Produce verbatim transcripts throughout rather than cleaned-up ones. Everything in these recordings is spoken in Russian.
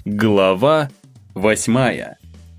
Глава восьмая.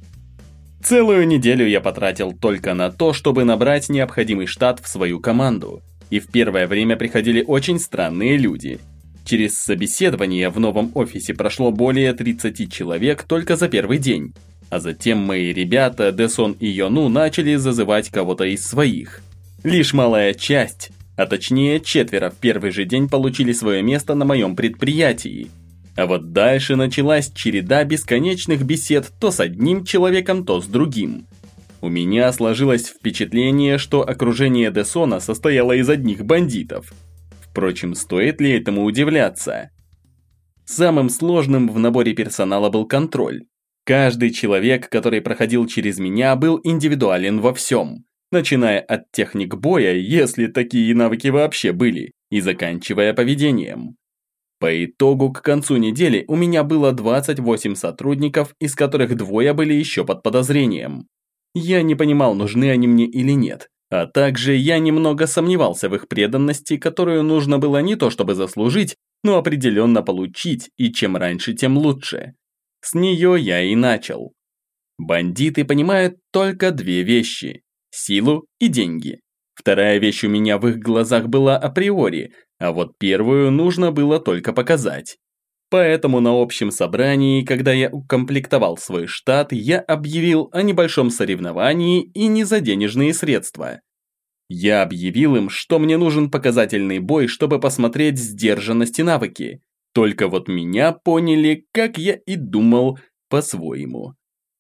Целую неделю я потратил только на то, чтобы набрать необходимый штат в свою команду. И в первое время приходили очень странные люди. Через собеседование в новом офисе прошло более тридцати человек только за первый день. А затем мои ребята, Дэсон и Йону, начали зазывать кого-то из своих. Лишь малая часть, а точнее четверо в первый же день получили свое место на моем предприятии. А вот дальше началась череда бесконечных бесед то с одним человеком, то с другим. У меня сложилось впечатление, что окружение Дэсона состояло из одних бандитов. Впрочем, стоит ли этому удивляться? Самым сложным в наборе персонала был контроль. Каждый человек, который проходил через меня, был индивидуален во всем. Начиная от техник боя, если такие навыки вообще были, и заканчивая поведением. По итогу, к концу недели у меня было двадцать восемь сотрудников, из которых двое были еще под подозрением. Я не понимал, нужны они мне или нет, а также я немного сомневался в их преданности, которую нужно было не то чтобы заслужить, но определенно получить, и чем раньше, тем лучше. С нее я и начал. Бандиты понимают только две вещи – силу и деньги. Вторая вещь у меня в их глазах была априори, а вот первую нужно было только показать. Поэтому на общем собрании, когда я укомплектовал свой штат, я объявил о небольшом соревновании и не за денежные средства. Я объявил им, что мне нужен показательный бой, чтобы посмотреть сдержанность и навыки. Только вот меня поняли, как я и думал, по-своему.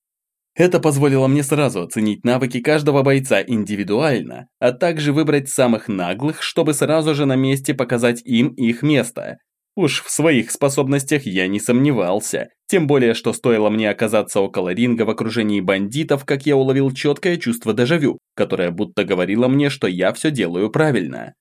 Это позволило мне сразу оценить навыки каждого бойца индивидуально, а также выбрать самых наглых, чтобы сразу же на месте показать им их место. Уж в своих способностях я не сомневался, тем более, что стоило мне оказаться около ринга в окружении бандитов, как я уловил четкое чувство дежавю, которое будто говорило мне, что я все делаю правильно.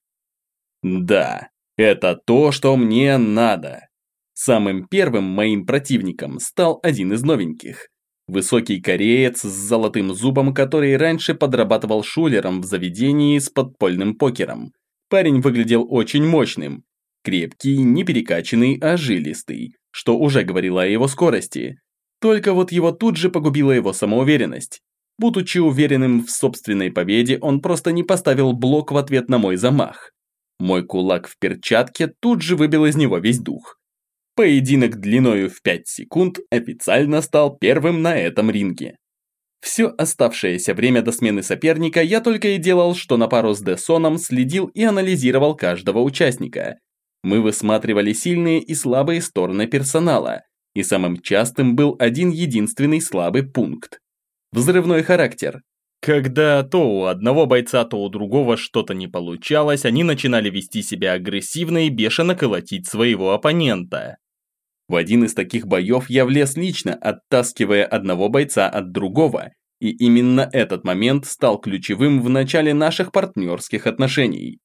Да, это то, что мне надо. Самым первым моим противником стал один из новеньких. Высокий кореец с золотым зубом, который раньше подрабатывал шулером в заведении с подпольным покером. Парень выглядел очень мощным. Крепкий, не перекачанный, а жилистый, что уже говорило о его скорости. Только вот его тут же погубила его самоуверенность. Будучи уверенным в собственной победе, он просто не поставил блок в ответ на мой замах. Мой кулак в перчатке тут же выбил из него весь дух. Поединок длиною в пять секунд официально стал первым на этом ринге. Все оставшееся время до смены соперника я только и делал, что на пару с Дэсоном следил и анализировал каждого участника. Мы высматривали сильные и слабые стороны персонала, и самым частым был один единственный слабый пункт – взрывной характер. Когда то у одного бойца, то у другого что-то не получалось, они начинали вести себя агрессивно и бешено колотить своего оппонента. В один из таких боев я влез лично, оттаскивая одного бойца от другого, и именно этот момент стал ключевым в начале наших партнерских отношений.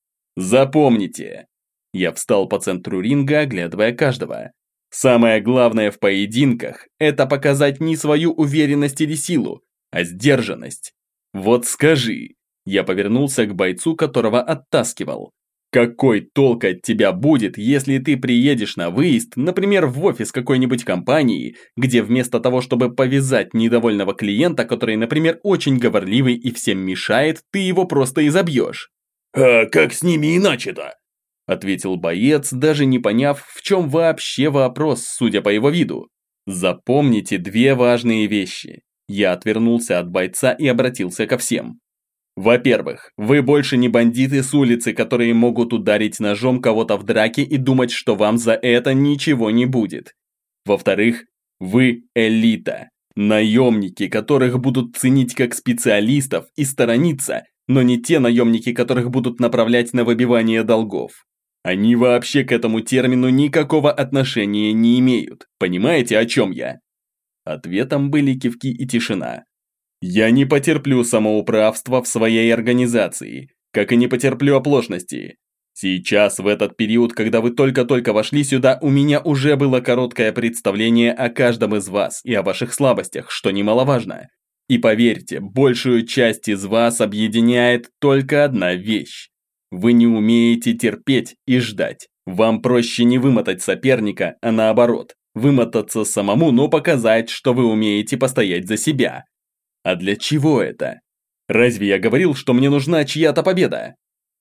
Запомните! Я встал по центру ринга, оглядывая каждого. Самое главное в поединках – это показать не свою уверенность или силу, а сдержанность. Вот скажи, я повернулся к бойцу, которого оттаскивал. Какой толк от тебя будет, если ты приедешь на выезд, например, в офис какой-нибудь компании, где вместо того, чтобы повязать недовольного клиента, который, например, очень говорливый и всем мешает, ты его просто изобьешь? «А как с ними иначе-то?» – ответил боец, даже не поняв, в чем вообще вопрос, судя по его виду. Запомните две важные вещи. Я отвернулся от бойца и обратился ко всем. Во-первых, вы больше не бандиты с улицы, которые могут ударить ножом кого-то в драке и думать, что вам за это ничего не будет. Во-вторых, вы элита, наемники, которых будут ценить как специалистов и сторониться, но не те наемники, которых будут направлять на выбивание долгов. Они вообще к этому термину никакого отношения не имеют. Понимаете, о чем я? Ответом были кивки и тишина. Я не потерплю самоуправства в своей организации, как и не потерплю оплошности. Сейчас, в этот период, когда вы только-только вошли сюда, у меня уже было короткое представление о каждом из вас и о ваших слабостях, что немаловажно. И поверьте, большую часть из вас объединяет только одна вещь. Вы не умеете терпеть и ждать. Вам проще не вымотать соперника, а наоборот, Вымотаться самому, но показать, что вы умеете постоять за себя. А для чего это? Разве я говорил, что мне нужна чья-то победа?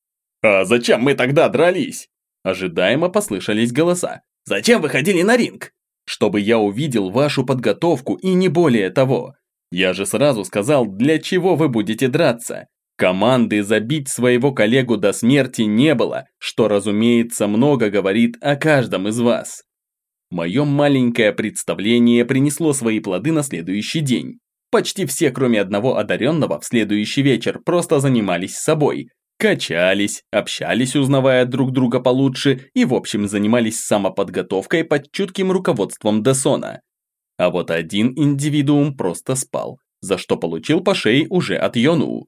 А зачем мы тогда дрались? Ожидаемо послышались голоса. Зачем вы ходили на ринг? Чтобы я увидел вашу подготовку и не более того. Я же сразу сказал, для чего вы будете драться. Команды забить своего коллегу до смерти не было, что, разумеется, много говорит о каждом из вас. Мое маленькое представление принесло свои плоды на следующий день. Почти все, кроме одного одаренного, в следующий вечер просто занимались собой. Качались, общались, узнавая друг друга получше, и в общем занимались самоподготовкой под чутким руководством Десона. А вот один индивидуум просто спал, за что получил по шее уже от Йону.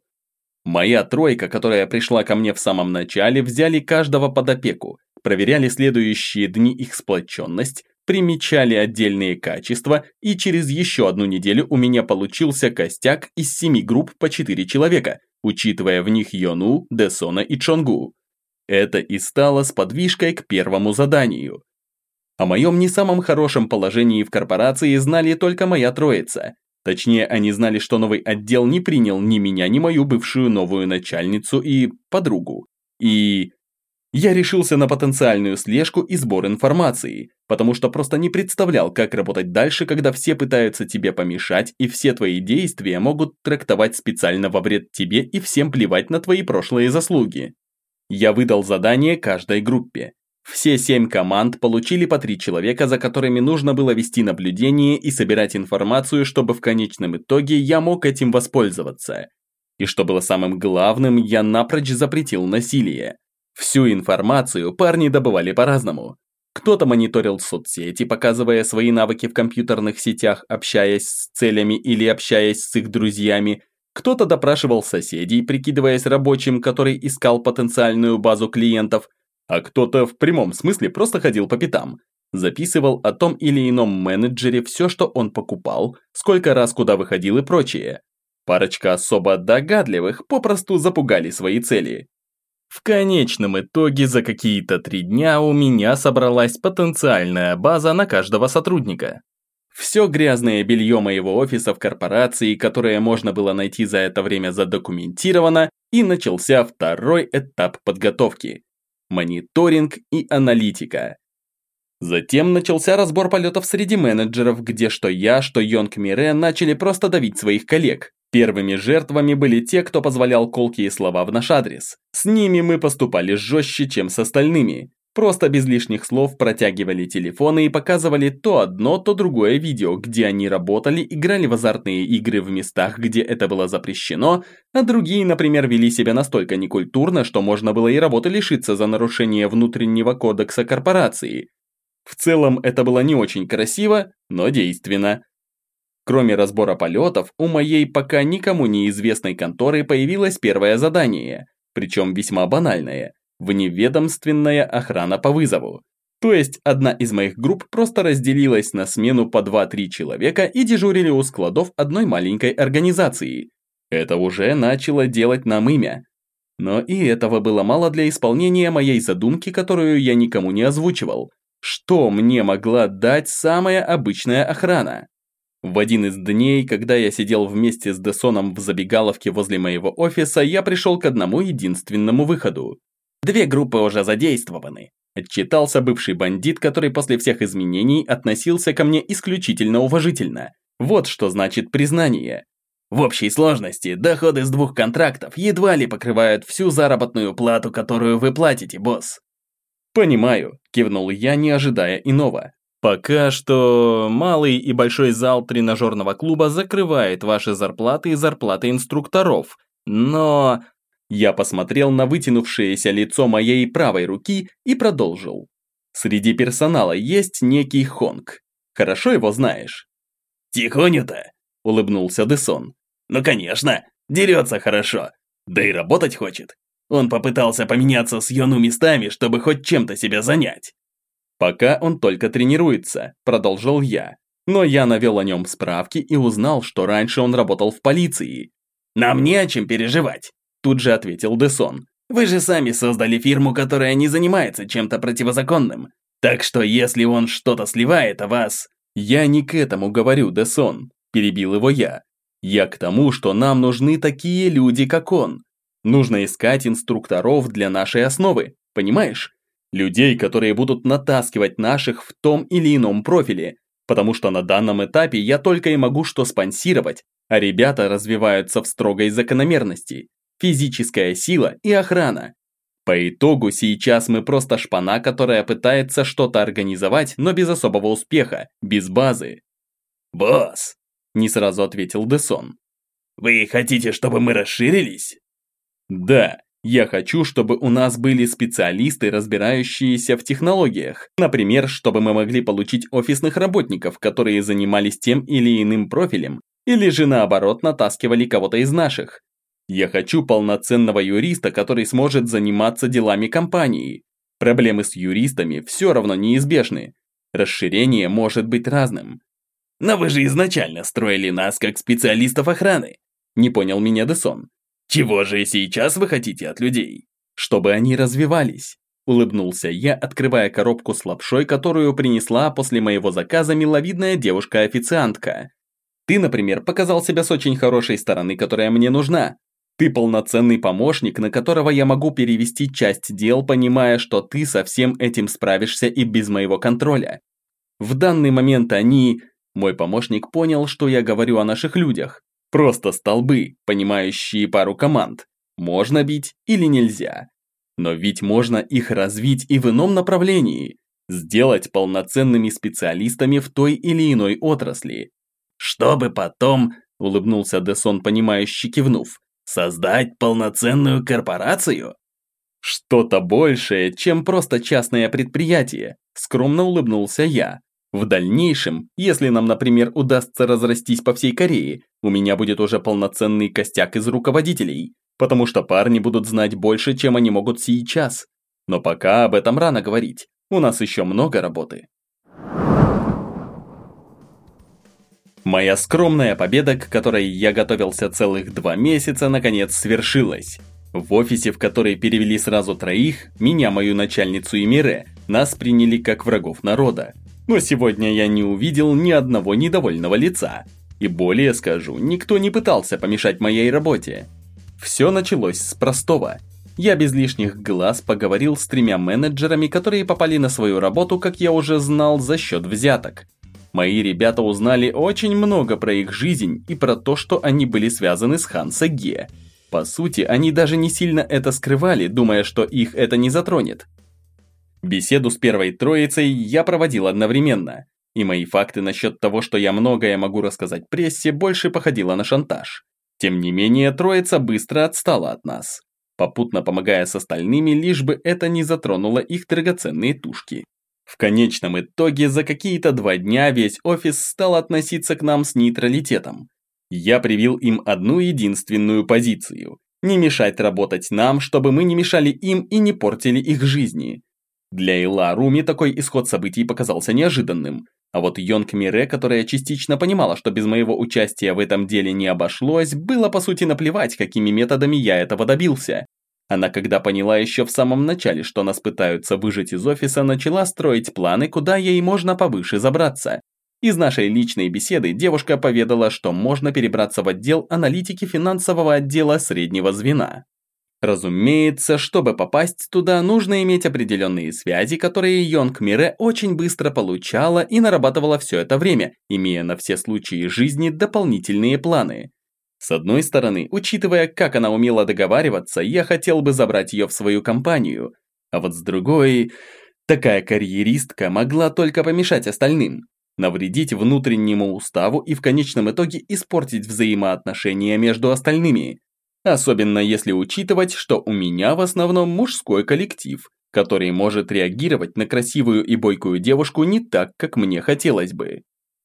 Моя тройка, которая пришла ко мне в самом начале, взяли каждого под опеку, проверяли следующие дни их сплоченность, примечали отдельные качества, и через еще одну неделю у меня получился костяк из семи групп по четыре человека, учитывая в них Йону, Десона и Чонгу. Это и стало сподвижкой к первому заданию. О моем не самом хорошем положении в корпорации знали только моя троица. Точнее, они знали, что новый отдел не принял ни меня, ни мою бывшую новую начальницу и подругу. И... я решился на потенциальную слежку и сбор информации, потому что просто не представлял, как работать дальше, когда все пытаются тебе помешать, и все твои действия могут трактовать специально во вред тебе и всем плевать на твои прошлые заслуги. Я выдал задание каждой группе. Все семь команд получили по три человека, за которыми нужно было вести наблюдение и собирать информацию, чтобы в конечном итоге я мог этим воспользоваться. И что было самым главным, я напрочь запретил насилие. Всю информацию парни добывали по-разному. Кто-то мониторил соцсети, показывая свои навыки в компьютерных сетях, общаясь с целями или общаясь с их друзьями. Кто-то допрашивал соседей, прикидываясь рабочим, который искал потенциальную базу клиентов. А кто-то в прямом смысле просто ходил по пятам. Записывал о том или ином менеджере все, что он покупал, сколько раз куда выходил и прочее. Парочка особо догадливых попросту запугали свои цели. В конечном итоге за какие-то три дня у меня собралась потенциальная база на каждого сотрудника. Все грязное белье моего офиса в корпорации, которое можно было найти за это время, задокументировано, и начался второй этап подготовки. Мониторинг и аналитика. Затем начался разбор полетов среди менеджеров, где что я, что Йонг Мире начали просто давить своих коллег. Первыми жертвами были те, кто позволял колкие слова в наш адрес. С ними мы поступали жестче, чем с остальными. Просто без лишних слов протягивали телефоны и показывали то одно, то другое видео, где они работали, играли в азартные игры в местах, где это было запрещено, а другие, например, вели себя настолько некультурно, что можно было и работы лишиться за нарушение внутреннего кодекса корпорации. В целом это было не очень красиво, но действенно. Кроме разбора полетов, у моей пока никому неизвестной конторы появилось первое задание, причем весьма банальное – вневедомственная охрана по вызову. То есть одна из моих групп просто разделилась на смену по два-три человека и дежурили у складов одной маленькой организации. Это уже начало делать нам имя. Но и этого было мало для исполнения моей задумки, которую я никому не озвучивал. Что мне могла дать самая обычная охрана? В один из дней, когда я сидел вместе с Десоном в забегаловке возле моего офиса, я пришел к одному единственному выходу. «Две группы уже задействованы», – отчитался бывший бандит, который после всех изменений относился ко мне исключительно уважительно. Вот что значит признание. В общей сложности доходы с двух контрактов едва ли покрывают всю заработную плату, которую вы платите, босс. «Понимаю», – кивнул я, не ожидая иного. «Пока что малый и большой зал тренажерного клуба закрывает ваши зарплаты и зарплаты инструкторов, но...» Я посмотрел на вытянувшееся лицо моей правой руки и продолжил. «Среди персонала есть некий Хонг. Хорошо его знаешь?» «Тихоню-то?» – улыбнулся Десон. «Ну конечно, дерется хорошо, да и работать хочет. Он попытался поменяться с Йону местами, чтобы хоть чем-то себя занять». «Пока он только тренируется», – продолжил я. Но я навел о нем справки и узнал, что раньше он работал в полиции. «Нам не о чем переживать», – тут же ответил Десон. «Вы же сами создали фирму, которая не занимается чем-то противозаконным. Так что если он что-то сливает о вас... Я не к этому говорю, Дэсон, перебил его я. Я к тому, что нам нужны такие люди, как он. Нужно искать инструкторов для нашей основы, понимаешь? Людей, которые будут натаскивать наших в том или ином профиле, потому что на данном этапе я только и могу что спонсировать, а ребята развиваются в строгой закономерности. Физическая сила и охрана. По итогу сейчас мы просто шпана, которая пытается что-то организовать, но без особого успеха, без базы. «Босс!» – не сразу ответил Дэсон. «Вы хотите, чтобы мы расширились?» «Да, я хочу, чтобы у нас были специалисты, разбирающиеся в технологиях. Например, чтобы мы могли получить офисных работников, которые занимались тем или иным профилем, или же наоборот натаскивали кого-то из наших. Я хочу полноценного юриста, который сможет заниматься делами компании. Проблемы с юристами все равно неизбежны. Расширение может быть разным». «Но вы же изначально строили нас как специалистов охраны», – не понял меня Дэсон. «Чего же сейчас вы хотите от людей?» «Чтобы они развивались», – улыбнулся я, открывая коробку с лапшой, которую принесла после моего заказа миловидная девушка-официантка. «Ты, например, показал себя с очень хорошей стороны, которая мне нужна. Ты полноценный помощник, на которого я могу перевести часть дел, понимая, что ты со всем этим справишься и без моего контроля. В данный момент они...» Мой помощник понял, что я говорю о наших людях. Просто столбы, понимающие пару команд. Можно бить или нельзя. Но ведь можно их развить и в ином направлении. Сделать полноценными специалистами в той или иной отрасли. «Чтобы потом», – улыбнулся Дэсон, понимающе кивнув, «создать полноценную корпорацию?» «Что-то большее, чем просто частное предприятие», – скромно улыбнулся я. В дальнейшем, если нам, например, удастся разрастись по всей Корее, у меня будет уже полноценный костяк из руководителей, потому что парни будут знать больше, чем они могут сейчас. Но пока об этом рано говорить, у нас еще много работы. Моя скромная победа, к которой я готовился целых два месяца, наконец свершилась. В офисе, в который перевели сразу троих, меня, мою начальницу и Мире, нас приняли как врагов народа. Но сегодня я не увидел ни одного недовольного лица. И более скажу, никто не пытался помешать моей работе. Все началось с простого. Я без лишних глаз поговорил с тремя менеджерами, которые попали на свою работу, как я уже знал, за счет взяток. Мои ребята узнали очень много про их жизнь и про то, что они были связаны с Хан Сэ-Ге. По сути, они даже не сильно это скрывали, думая, что их это не затронет. Беседу с первой троицей я проводил одновременно, и мои факты насчет того, что я многое могу рассказать прессе, больше походило на шантаж. Тем не менее, троица быстро отстала от нас, попутно помогая с остальными, лишь бы это не затронуло их драгоценные тушки. В конечном итоге за какие-то два дня весь офис стал относиться к нам с нейтралитетом. Я привил им одну единственную позицию – не мешать работать нам, чтобы мы не мешали им и не портили их жизни. Для Ила Руми такой исход событий показался неожиданным, а вот Йонг Мире, которая частично понимала, что без моего участия в этом деле не обошлось, было по сути наплевать, какими методами я этого добился. Она, когда поняла еще в самом начале, что нас пытаются выжать из офиса, начала строить планы, куда ей можно повыше забраться. Из нашей личной беседы девушка поведала, что можно перебраться в отдел аналитики финансового отдела среднего звена. Разумеется, чтобы попасть туда, нужно иметь определенные связи, которые Йонг Мире очень быстро получала и нарабатывала все это время, имея на все случаи жизни дополнительные планы. С одной стороны, учитывая, как она умела договариваться, я хотел бы забрать ее в свою компанию, а вот с другой, такая карьеристка могла только помешать остальным, навредить внутреннему уставу и в конечном итоге испортить взаимоотношения между остальными. Особенно если учитывать, что у меня в основном мужской коллектив, который может реагировать на красивую и бойкую девушку не так, как мне хотелось бы.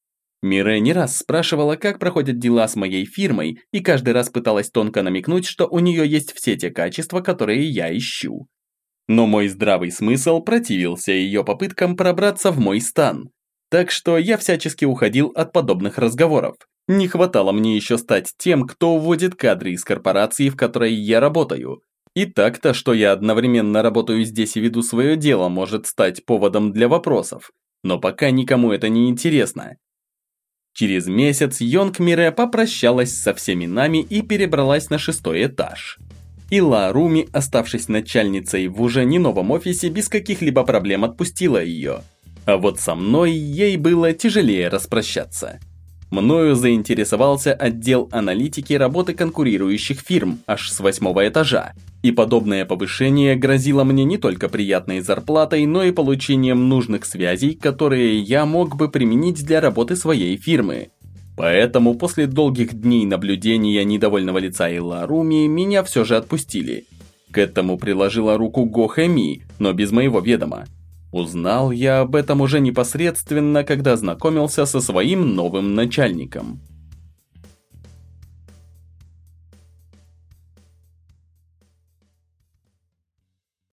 Мире не раз спрашивала, как проходят дела с моей фирмой, и каждый раз пыталась тонко намекнуть, что у нее есть все те качества, которые я ищу. Но мой здравый смысл противился ее попыткам пробраться в мой стан. Так что я всячески уходил от подобных разговоров. Не хватало мне еще стать тем, кто уводит кадры из корпорации, в которой я работаю. И так-то, что я одновременно работаю здесь и веду свое дело, может стать поводом для вопросов, но пока никому это не интересно. Через месяц Йонг Мире попрощалась со всеми нами и перебралась на шестой этаж. И Ларуми, оставшись начальницей в уже не новом офисе, без каких-либо проблем отпустила ее. А вот со мной ей было тяжелее распрощаться. Мною заинтересовался отдел аналитики работы конкурирующих фирм аж с восьмого этажа, и подобное повышение грозило мне не только приятной зарплатой, но и получением нужных связей, которые я мог бы применить для работы своей фирмы. Поэтому после долгих дней наблюдения недовольного лица Иларуми меня все же отпустили. К этому приложила руку Го Хэми, но без моего ведома. Узнал я об этом уже непосредственно, когда знакомился со своим новым начальником.